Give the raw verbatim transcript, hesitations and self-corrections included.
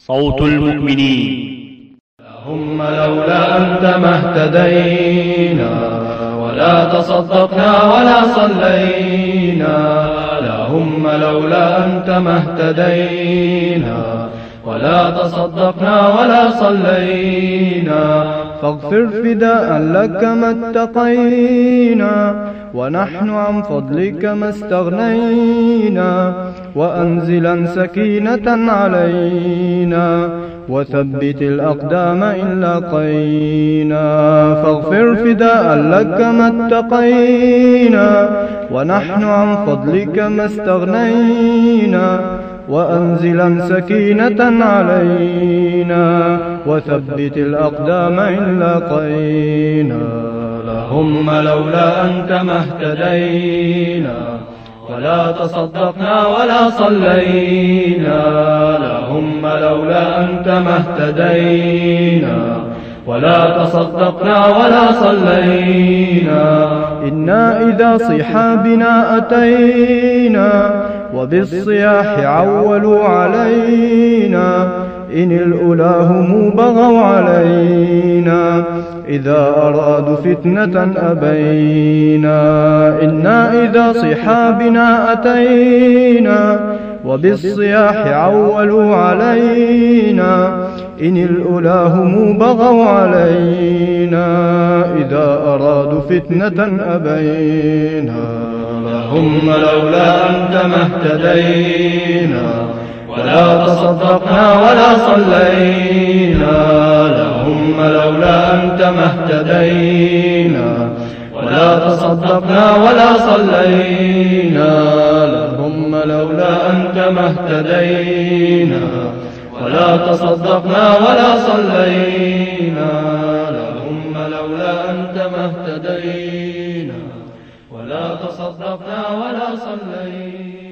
صوت المؤمنين. اللهم لولا أنت ما اهتدينا ولا تصدقنا ولا صلينا. اللهم لولا أنت ما اهتدينا ولا تصدقنا ولا صلينا. فاغفر فداء لك ما اتقينا ونحن عن فضلك ما استغنينا. وأنزلا سكينة علينا وثبت الأقدام إن لاقينا. فاغفر فداء لك ما اتقينا ونحن عن فضلك ما استغنينا. وأنزلا سكينة علينا وثبت الأقدام إن لاقينا. اللهم لولا أنت ما اهتدينا ولا تصدقنا ولا صلينا. اللهم لولا أنت ما اهتدينا ولا تصدقنا ولا صلينا. إنا إذا صيحا بنا أتينا وبالصياح عولوا علينا. إن الأولى هم بغوا علينا إذا أرادوا فتنة أبينا. إنا إذا صيحا بنا أتينا وبالصياح عولوا علينا. إن الأولى هم بغوا علينا إذا أرادوا فتنة أبينا. اللهم لولا أنت ما اهتدينا ولا تصدقنا ولا صلينا. اللهم لولا أنت ما اهتدينا ولا تصدقنا ولا صلينا. اللهم لولا أنت ما اهتدينا ولا تصدقنا ولا صلينا. اللهم لولا أنت ما اهتدينا ولا تصدقنا ولا صلينا.